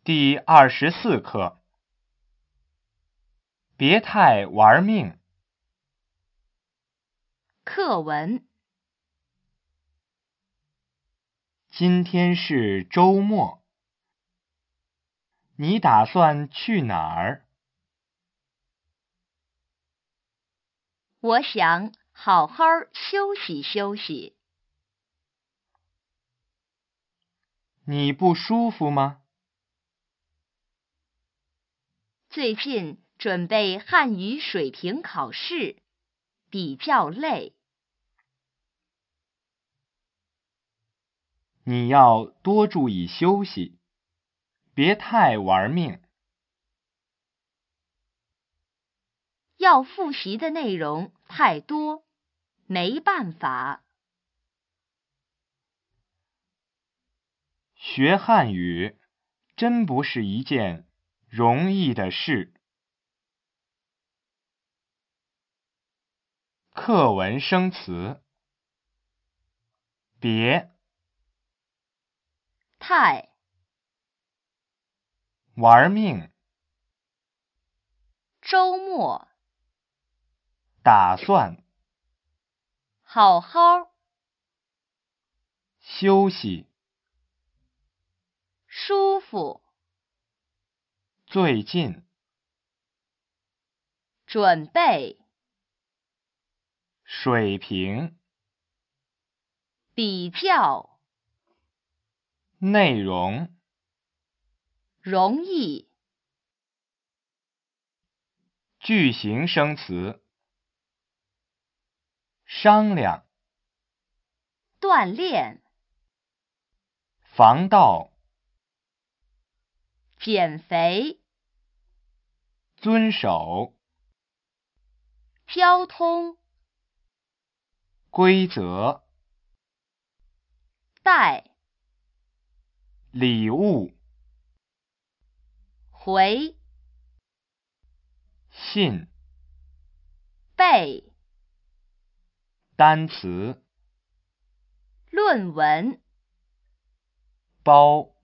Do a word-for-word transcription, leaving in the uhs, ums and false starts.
第二十四课，别太玩命。 课文。 今天是周末，你打算去哪儿？ 我想好好休息休息。 你不舒服吗？ 最近准备汉语水平考试，比较累。 你要多注意休息，别太玩命。 要复习的内容太多，没办法。 学汉语真不是一件容易的事。课文生词：别、 太、 玩命、 周末、 打算、 好好、 休息、 舒服、 最近、 准备、 水平、 比较、 内容、 容易。 句型生词：商量、 锻炼、 防盗、 减肥、 遵守、 交通、 规则、 带、 礼物、 回、 信、 背、 单词、 论文。 包。